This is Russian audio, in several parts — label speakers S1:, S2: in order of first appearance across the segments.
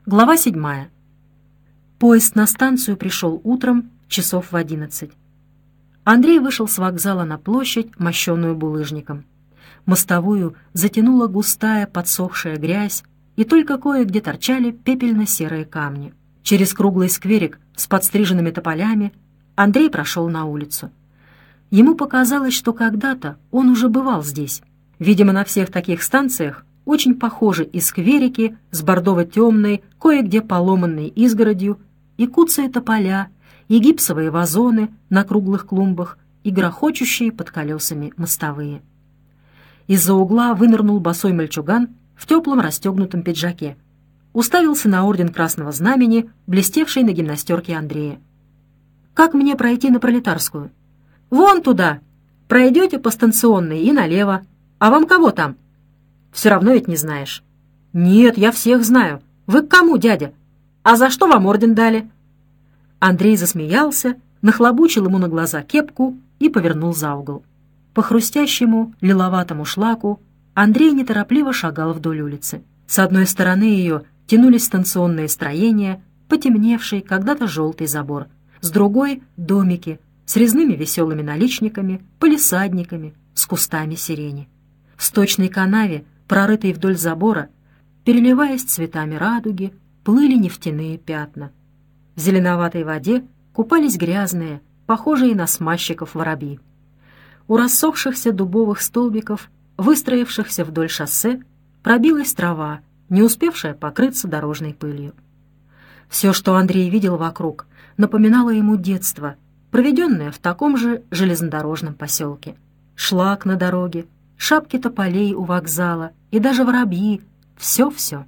S1: Глава 7. Поезд на станцию пришел утром часов в 11. Андрей вышел с вокзала на площадь, мощенную булыжником. Мостовую затянула густая подсохшая грязь, и только кое-где торчали пепельно-серые камни. Через круглый скверик с подстриженными тополями Андрей прошел на улицу. Ему показалось, что когда-то он уже бывал здесь. Видимо, на всех таких станциях очень похожи и скверики с бордово-темной, кое-где поломанной изгородью, и куцые тополя, и гипсовые вазоны на круглых клумбах, и грохочущие под колесами мостовые. Из-за угла вынырнул босой мальчуган в теплом расстегнутом пиджаке. Уставился на орден Красного Знамени, блестевший на гимнастерке Андрея. «Как мне пройти на Пролетарскую?» «Вон туда! Пройдете по станционной и налево. А вам кого там?» «Все равно ведь не знаешь». «Нет, я всех знаю. Вы к кому, дядя? А за что вам орден дали?» Андрей засмеялся, нахлобучил ему на глаза кепку и повернул за угол. По хрустящему лиловатому шлаку Андрей неторопливо шагал вдоль улицы. С одной стороны ее тянулись станционные строения, потемневший когда-то желтый забор. С другой — домики с резными веселыми наличниками, палисадниками, с кустами сирени. В сточной канаве, прорытой вдоль забора, переливаясь цветами радуги, плыли нефтяные пятна. В зеленоватой воде купались грязные, похожие на смазчиков воробьи. У рассохшихся дубовых столбиков, выстроившихся вдоль шоссе, пробилась трава, не успевшая покрыться дорожной пылью. Все, что Андрей видел вокруг, напоминало ему детство, проведенное в таком же железнодорожном поселке. Шлак на дороге, шапки тополей у вокзала и даже воробьи — все-все.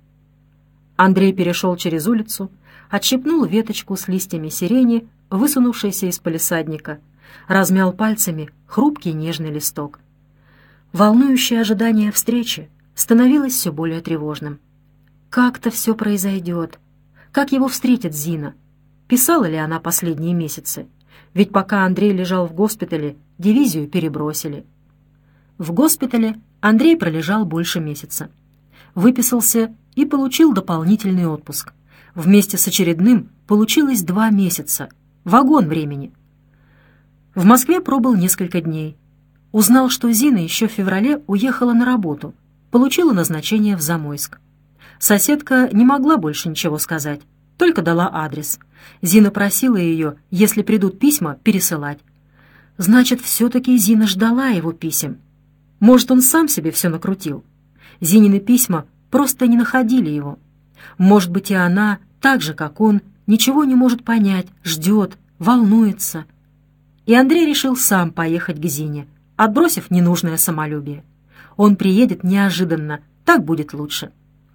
S1: Андрей перешел через улицу, отщипнул веточку с листьями сирени, высунувшейся из палисадника, размял пальцами хрупкий нежный листок. Волнующее ожидание встречи становилось все более тревожным. Как-то все произойдет. Как его встретит Зина? Писала ли она последние месяцы? Ведь пока Андрей лежал в госпитале, дивизию перебросили. В госпитале Андрей пролежал больше месяца. Выписался и получил дополнительный отпуск. Вместе с очередным получилось 2 месяца. Вагон времени. В Москве пробыл несколько дней. Узнал, что Зина еще в феврале уехала на работу. Получила назначение в Замойск. Соседка не могла больше ничего сказать, только дала адрес. Зина просила ее, если придут письма, пересылать. Значит, все-таки Зина ждала его писем. Может, он сам себе все накрутил. Зинины письма просто не находили его. Может быть, и она, так же, как он, ничего не может понять, ждет, волнуется. И Андрей решил сам поехать к Зине, отбросив ненужное самолюбие. Он приедет неожиданно, так будет лучше.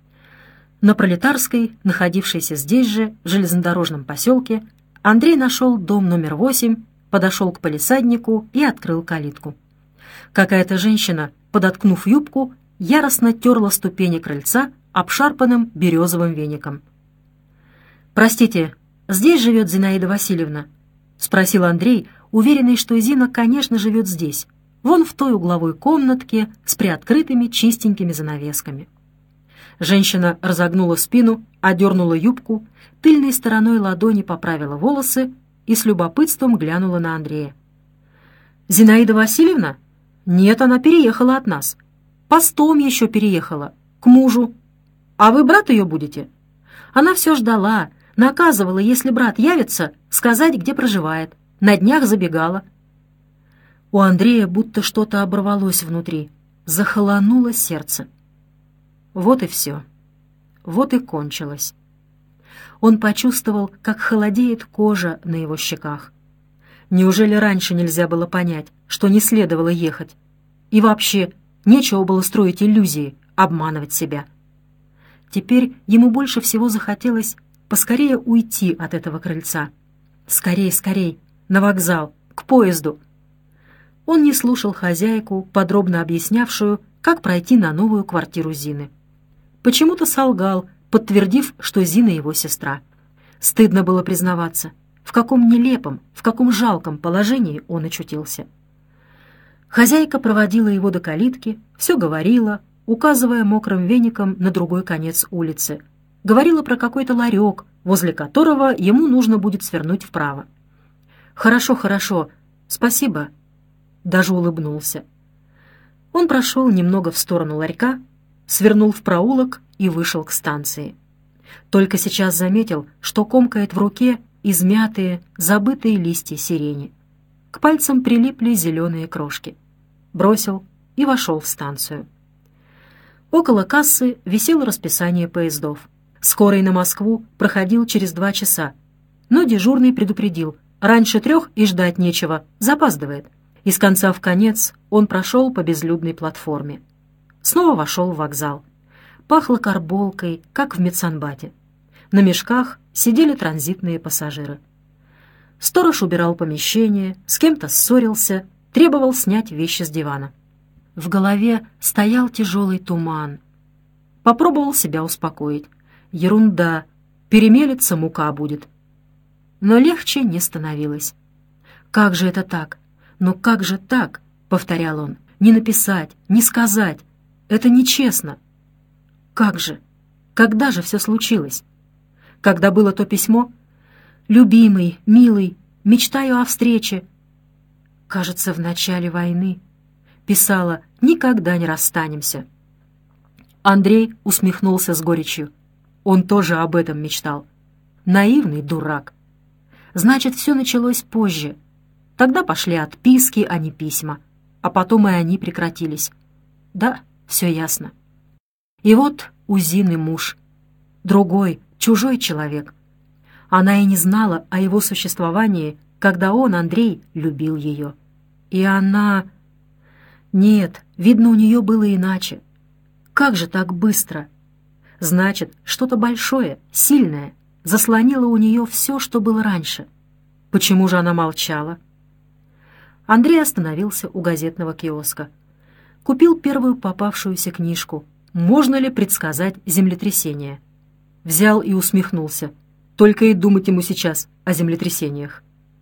S1: На Пролетарской, находившейся здесь же, в железнодорожном поселке, Андрей нашел дом номер 8, подошел к палисаднику и открыл калитку. Какая-то женщина, подоткнув юбку, яростно терла ступени крыльца обшарпанным березовым веником. «Простите, здесь живет Зинаида Васильевна?» — спросил Андрей, уверенный, что Зина, конечно, живет здесь, вон в той угловой комнатке с приоткрытыми чистенькими занавесками. Женщина разогнула спину, одернула юбку, тыльной стороной ладони поправила волосы и с любопытством глянула на Андрея. «Зинаида Васильевна? Нет, она переехала от нас. Постом еще переехала, к мужу. А вы брат ее будете?» Она все ждала, наказывала, если брат явится, сказать, где проживает. На днях забегала. У Андрея будто что-то оборвалось внутри, захолонуло сердце. Вот и все. Вот и кончилось. Он почувствовал, как холодеет кожа на его щеках. Неужели раньше нельзя было понять, что не следовало ехать? И вообще, нечего было строить иллюзии, обманывать себя. Теперь ему больше всего захотелось поскорее уйти от этого крыльца. Скорей, скорей, на вокзал, к поезду. Он не слушал хозяйку, подробно объяснявшую, как пройти на новую квартиру Зины. Почему-то солгал, подтвердив, что Зина его сестра. Стыдно было признаваться, в каком нелепом, в каком жалком положении он очутился. Хозяйка проводила его до калитки, все говорила, указывая мокрым веником на другой конец улицы. говорила про какой-то ларек, возле которого ему нужно будет свернуть вправо. «Хорошо, хорошо, спасибо», — даже улыбнулся. Он прошел немного в сторону ларька, свернул в проулок и вышел к станции. Только сейчас заметил, что комкает в руке измятые, забытые листья сирени. К пальцам прилипли зеленые крошки. Бросил и вошел в станцию. Около кассы висело расписание поездов. Скорый на Москву проходил через 2 часа, но дежурный предупредил: раньше 3 и ждать нечего, запаздывает. Из конца в конец он прошел по безлюдной платформе. Снова вошел в вокзал. Пахло карболкой, как в медсанбате. На мешках сидели транзитные пассажиры. Сторож убирал помещение, с кем-то ссорился, требовал снять вещи с дивана. В голове стоял тяжелый туман. Попробовал себя успокоить. Ерунда, перемелется, мука будет. Но легче не становилось. «Как же это так? Ну как же так?» — повторял он. «Не написать, не сказать. Это нечестно. Как же? Когда же все случилось? Когда было то письмо? Любимый, милый, мечтаю о встрече. Кажется, в начале войны. Писала: никогда не расстанемся». Андрей усмехнулся с горечью. Он тоже об этом мечтал. Наивный дурак. Значит, все началось позже. Тогда пошли отписки, а не письма. А потом и они прекратились. Да, все ясно. И вот у Зины муж. Другой, чужой человек. Она и не знала о его существовании, когда он, Андрей, любил ее. И она... Нет, видно, у нее было иначе. Как же так быстро? Значит, что-то большое, сильное, заслонило у нее все, что было раньше. Почему же она молчала? Андрей остановился у газетного киоска. Купил первую попавшуюся книжку «Можно ли предсказать землетрясение?» Взял и усмехнулся. Только и думать ему сейчас о землетрясениях.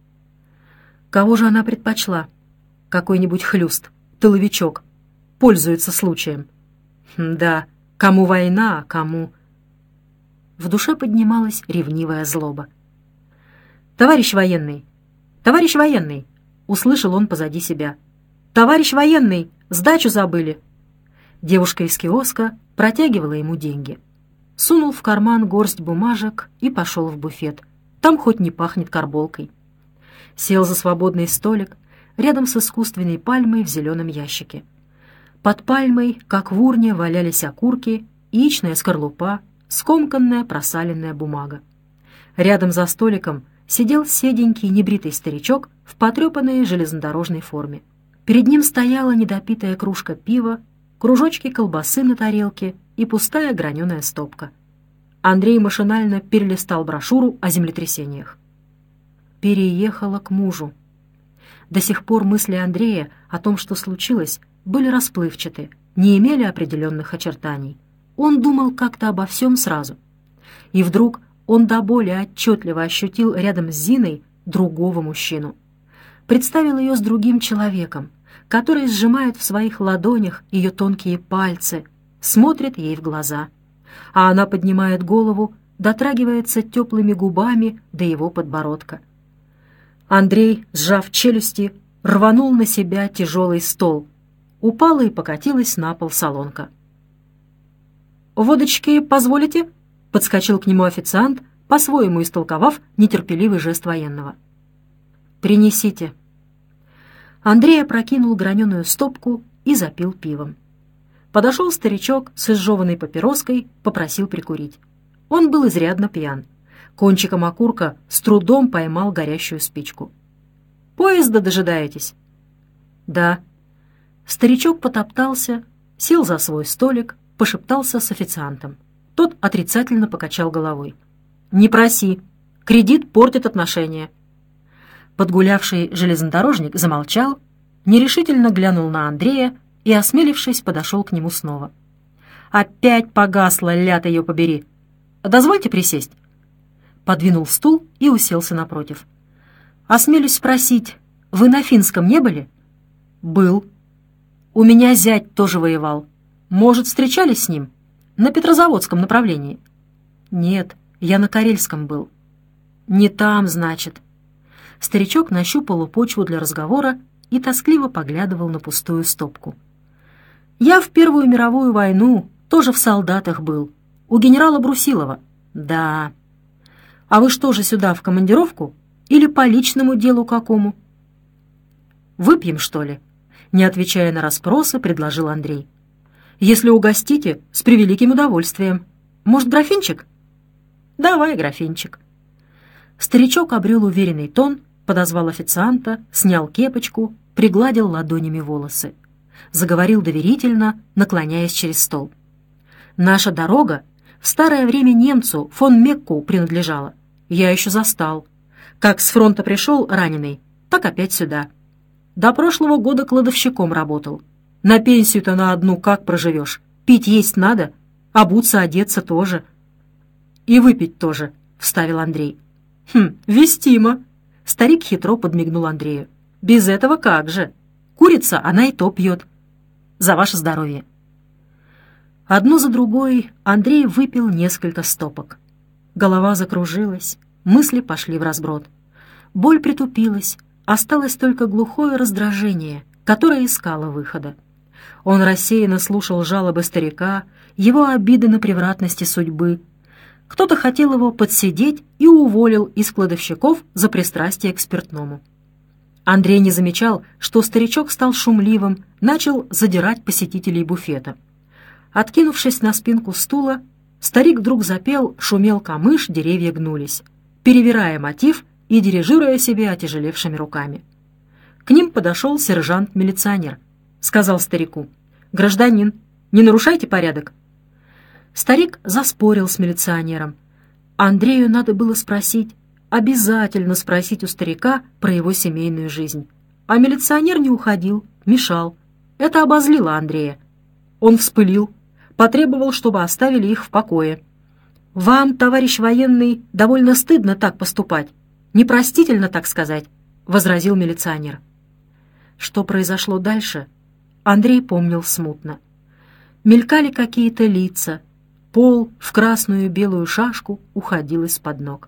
S1: Кого же она предпочла? Какой-нибудь хлюст, тыловичок. Пользуется случаем. Да, кому война, а кому... В душе поднималась ревнивая злоба. «Товарищ военный! Товарищ военный!» Услышал он позади себя. «Товарищ военный! Сдачу забыли!» Девушка из киоска протягивала ему деньги. Сунул в карман горсть бумажек и пошел в буфет. Там хоть не пахнет карболкой. Сел за свободный столик рядом с искусственной пальмой в зеленом ящике. Под пальмой, как в урне, валялись окурки, яичная скорлупа, скомканная просаленная бумага. Рядом за столиком сидел седенький небритый старичок в потрепанной железнодорожной форме. Перед ним стояла недопитая кружка пива, кружочки колбасы на тарелке и пустая граненая стопка. Андрей машинально перелистал брошюру о землетрясениях. Переехала к мужу. До сих пор мысли Андрея о том, что случилось, были расплывчаты, не имели определенных очертаний. Он думал как-то обо всем сразу. И вдруг он до боли отчетливо ощутил рядом с Зиной другого мужчину. Представил ее с другим человеком, который сжимает в своих ладонях ее тонкие пальцы, смотрит ей в глаза. А она поднимает голову, дотрагивается теплыми губами до его подбородка. Андрей, сжав челюсти, рванул на себя тяжелый стол. Упала и покатилась на пол солонка. «Водочки позволите?» — подскочил к нему официант, по-своему истолковав нетерпеливый жест военного. «Принесите». Андрей опрокинул граненую стопку и запил пивом. Подошел старичок с изжеванной папироской, попросил прикурить. Он был изрядно пьян. Кончиком окурка с трудом поймал горящую спичку. «Поезда дожидаетесь?» «Да». Старичок потоптался, сел за свой столик, пошептался с официантом. Тот отрицательно покачал головой. «Не проси. Кредит портит отношения». Подгулявший железнодорожник замолчал, нерешительно глянул на Андрея и, осмелившись, подошел к нему снова. «Опять погасла, ляд ее побери. Дозвольте присесть». Подвинул стул и уселся напротив. «Осмелюсь спросить, вы на финском не были?» «Был. У меня зять тоже воевал. Может, встречались с ним? На Петрозаводском направлении?» «Нет, я на Карельском был». «Не там, значит». Старичок нащупал почву для разговора и тоскливо поглядывал на пустую стопку. «Я в Первую мировую войну тоже в солдатах был. У генерала Брусилова». «Да». «А вы что же сюда, в командировку? Или по личному делу какому?» «Выпьем, что ли?» Не отвечая на расспросы, предложил Андрей. «Если угостите, с превеликим удовольствием. Может, графинчик?» «Давай, графинчик». Старичок обрел уверенный тон, подозвал официанта, снял кепочку, пригладил ладонями волосы. Заговорил доверительно, наклоняясь через стол. «Наша дорога в старое время немцу фон Мекку принадлежала. Я еще застал. Как с фронта пришел раненый, так опять сюда. До прошлого года кладовщиком работал. На пенсию-то на одну как проживешь? Пить есть надо, обуться, одеться тоже». «И выпить тоже», — вставил Андрей. «Вестимо». Старик хитро подмигнул Андрею. «Без этого как же? Курица, она и то пьет. За ваше здоровье». Одну за другой Андрей выпил несколько стопок. Голова закружилась, мысли пошли вразброд. Боль притупилась, осталось только глухое раздражение, которое искало выхода. Он рассеянно слушал жалобы старика, его обиды на превратности судьбы. Кто-то хотел его подсидеть и уволил из кладовщиков за пристрастие к спиртному. Андрей не замечал, что старичок стал шумливым, начал задирать посетителей буфета. Откинувшись на спинку стула, старик вдруг запел «Шумел камыш, деревья гнулись», перевирая мотив и дирижируя себе отяжелевшими руками. К ним подошел сержант-милиционер. Сказал старику: «Гражданин, не нарушайте порядок». Старик заспорил с милиционером. Андрею надо было спросить, обязательно спросить у старика про его семейную жизнь. А милиционер не уходил, мешал. Это обозлило Андрея. Он вспылил, потребовал, чтобы оставили их в покое. «Вам, товарищ военный, довольно стыдно так поступать. Непростительно, так сказать», — возразил милиционер. Что произошло дальше, Андрей помнил смутно. Мелькали какие-то лица, пол в красную и белую шашку уходил из-под ног.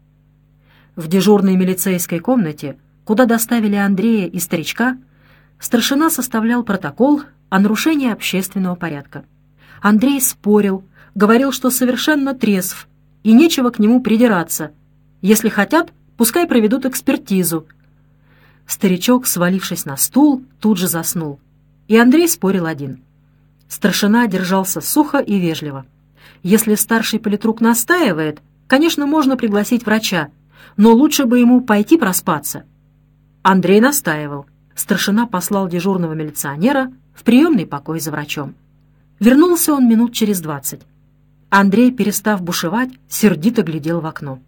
S1: В дежурной милицейской комнате, куда доставили Андрея и старичка, старшина составлял протокол о нарушении общественного порядка. Андрей спорил, говорил, что совершенно трезв, и нечего к нему придираться. Если хотят, пускай проведут экспертизу. Старичок, свалившись на стул, тут же заснул. И Андрей спорил один. Старшина держался сухо и вежливо. Если старший политрук настаивает, конечно, можно пригласить врача, но лучше бы ему пойти проспаться. Андрей настаивал. Старшина послал дежурного милиционера в приемный покой за врачом. Вернулся он минут через 20. Андрей, перестав бушевать, сердито глядел в окно.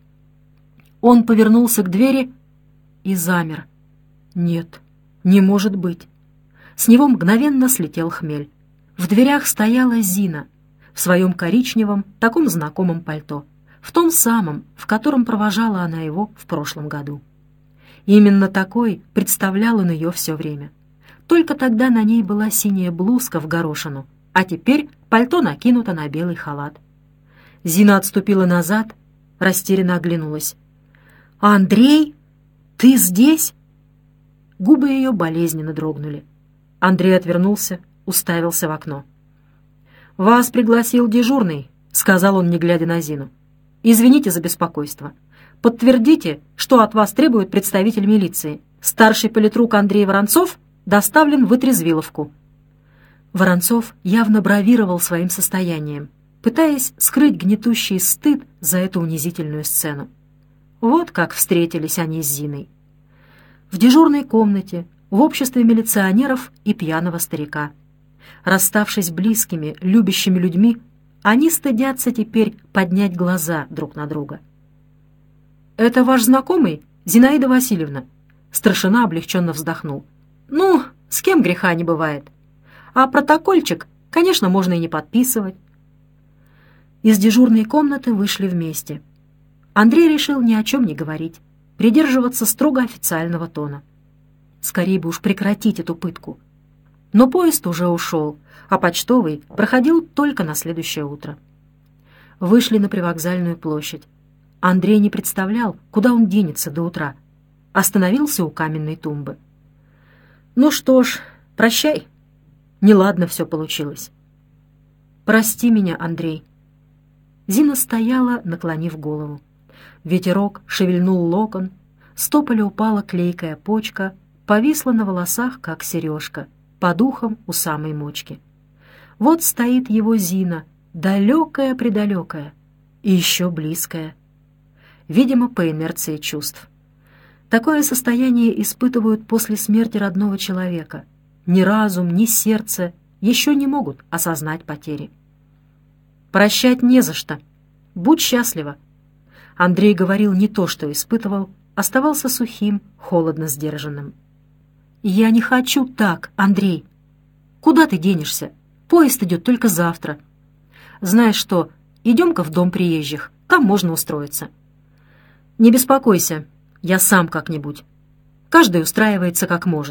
S1: Он повернулся к двери и замер. Нет, не может быть. С него мгновенно слетел хмель. В дверях стояла Зина в своем коричневом, таком знакомом пальто, в том самом, в котором провожала она его в прошлом году. Именно такой представлял он ее все время. Только тогда на ней была синяя блузка в горошину, а теперь пальто накинуто на белый халат. Зина отступила назад, растерянно оглянулась. «Андрей, ты здесь?» Губы ее болезненно дрогнули. Андрей отвернулся, уставился в окно. «Вас пригласил дежурный», — сказал он, не глядя на Зину. «Извините за беспокойство. Подтвердите, что от вас требует представитель милиции. Старший политрук Андрей Воронцов доставлен в Вытрезвиловку». Воронцов явно бравировал своим состоянием, пытаясь скрыть гнетущий стыд за эту унизительную сцену. Вот как встретились они с Зиной. В дежурной комнате, в обществе милиционеров и пьяного старика. Расставшись близкими, любящими людьми, они стыдятся теперь поднять глаза друг на друга. «Это ваш знакомый, Зинаида Васильевна?» Старшина облегченно вздохнул. «Ну, с кем греха не бывает. А протокольчик, конечно, можно и не подписывать». Из дежурной комнаты вышли вместе. Андрей решил ни о чем не говорить, придерживаться строго официального тона. Скорее бы уж прекратить эту пытку. Но поезд уже ушел, а почтовый проходил только на следующее утро. Вышли на привокзальную площадь. Андрей не представлял, куда он денется до утра. Остановился у каменной тумбы. «Ну что ж, прощай. Неладно все получилось». «Прости меня, Андрей». Зина стояла, наклонив голову. Ветерок шевельнул локон, с тополя упала клейкая почка, повисла на волосах, как сережка, по духам у самой мочки. Вот стоит его Зина, далекая-предалекая, и еще близкая. Видимо, по инерции чувств. Такое состояние испытывают после смерти родного человека. Ни разум, ни сердце еще не могут осознать потери. «Прощать не за что. Будь счастлива». Андрей говорил не то, что испытывал, оставался сухим, холодно сдержанным. «Я не хочу так, Андрей. Куда ты денешься? Поезд идет только завтра. Знаешь что, идем-ка в дом приезжих, там можно устроиться». «Не беспокойся, я сам как-нибудь. Каждый устраивается как может».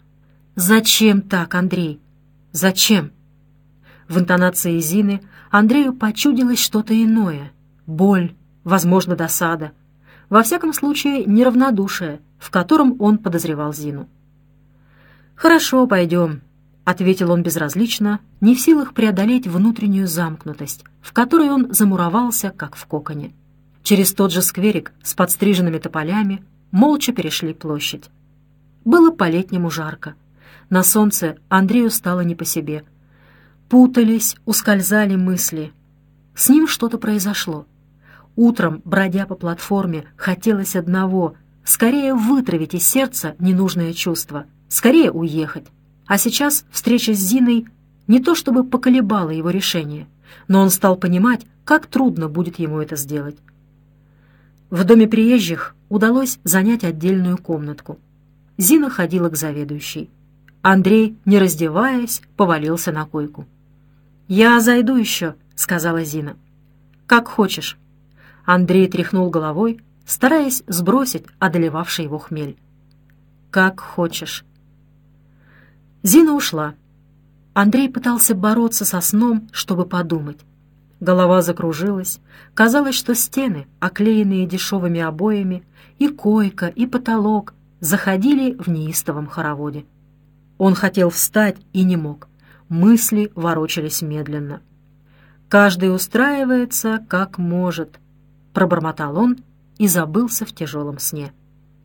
S1: «Зачем так, Андрей? Зачем?» В интонации Зины Андрею почудилось что-то иное. Боль, возможно, досада. Во всяком случае, неравнодушие, в котором он подозревал Зину. «Хорошо, пойдем», — ответил он безразлично, не в силах преодолеть внутреннюю замкнутость, в которой он замуровался, как в коконе. Через тот же скверик с подстриженными тополями молча перешли площадь. Было по-летнему жарко. На солнце Андрею стало не по себе. Путались, ускользали мысли. С ним что-то произошло. Утром, бродя по платформе, хотелось одного — скорее вытравить из сердца ненужное чувство, скорее уехать. А сейчас встреча с Зиной не то чтобы поколебала его решение, но он стал понимать, как трудно будет ему это сделать. В доме приезжих удалось занять отдельную комнатку. Зина ходила к заведующей. Андрей, не раздеваясь, повалился на койку. «Я зайду еще», — сказала Зина. «Как хочешь». Андрей тряхнул головой, стараясь сбросить одолевавший его хмель. «Как хочешь». Зина ушла. Андрей пытался бороться со сном, чтобы подумать. Голова закружилась. Казалось, что стены, оклеенные дешевыми обоями, и койка, и потолок заходили в неистовом хороводе. Он хотел встать и не мог. Мысли ворочались медленно. «Каждый устраивается, как может», — пробормотал он и забылся в тяжелом сне.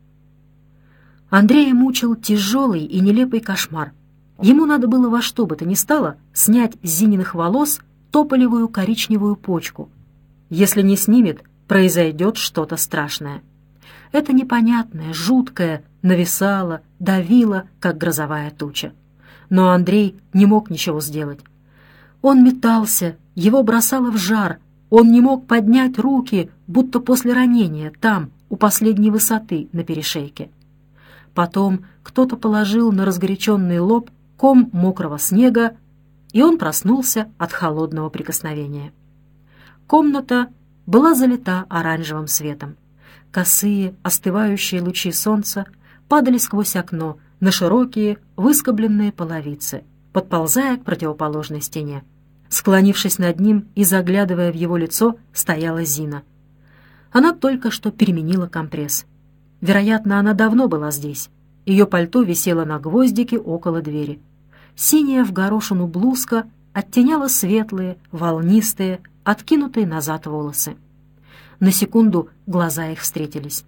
S1: Андрея мучил тяжелый и нелепый кошмар. Ему надо было во что бы то ни стало снять с Зининых волос тополевую коричневую почку. Если не снимет, произойдет что-то страшное. Это непонятное, жуткое нависало, давило, как грозовая туча. Но Андрей не мог ничего сделать. Он метался, его бросало в жар, он не мог поднять руки, будто после ранения, там, у последней высоты на перешейке. Потом кто-то положил на разгоряченный лоб ком мокрого снега, и он проснулся от холодного прикосновения. Комната была залита оранжевым светом. Косые, остывающие лучи солнца падали сквозь окно на широкие, выскобленные половицы, подползая к противоположной стене. Склонившись над ним и заглядывая в его лицо, стояла Зина. Она только что переменила компресс. Вероятно, она давно была здесь. Ее пальто висело на гвоздике около двери. Синяя в горошину блузка оттеняла светлые, волнистые, откинутые назад волосы. На секунду глаза их встретились.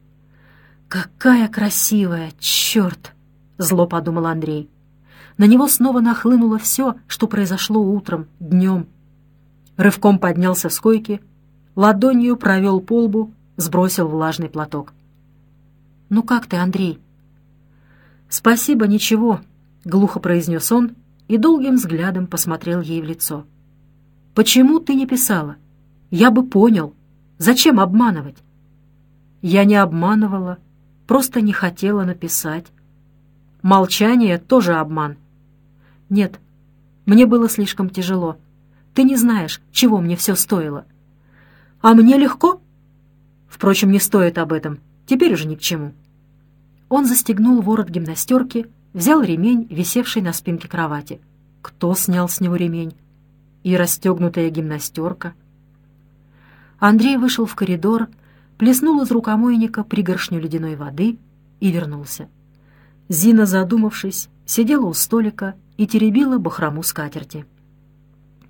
S1: «Какая красивая, черт!» — зло подумал Андрей. На него снова нахлынуло все, что произошло утром, днем. Рывком поднялся с койки, ладонью провел по лбу, сбросил влажный платок. «Ну как ты, Андрей?» «Спасибо, ничего», — глухо произнес он и долгим взглядом посмотрел ей в лицо. «Почему ты не писала? Я бы понял. Зачем обманывать?» «Я не обманывала, просто не хотела написать. Молчание тоже обман». «Нет, мне было слишком тяжело. Ты не знаешь, чего мне все стоило». «А мне легко?» «Впрочем, не стоит об этом. Теперь уже ни к чему». Он застегнул ворот гимнастерки, взял ремень, висевший на спинке кровати. Кто снял с него ремень? И расстегнутая гимнастерка. Андрей вышел в коридор, плеснул из рукомойника пригоршню ледяной воды и вернулся. Зина, задумавшись, сидела у столика и теребила бахрому скатерти.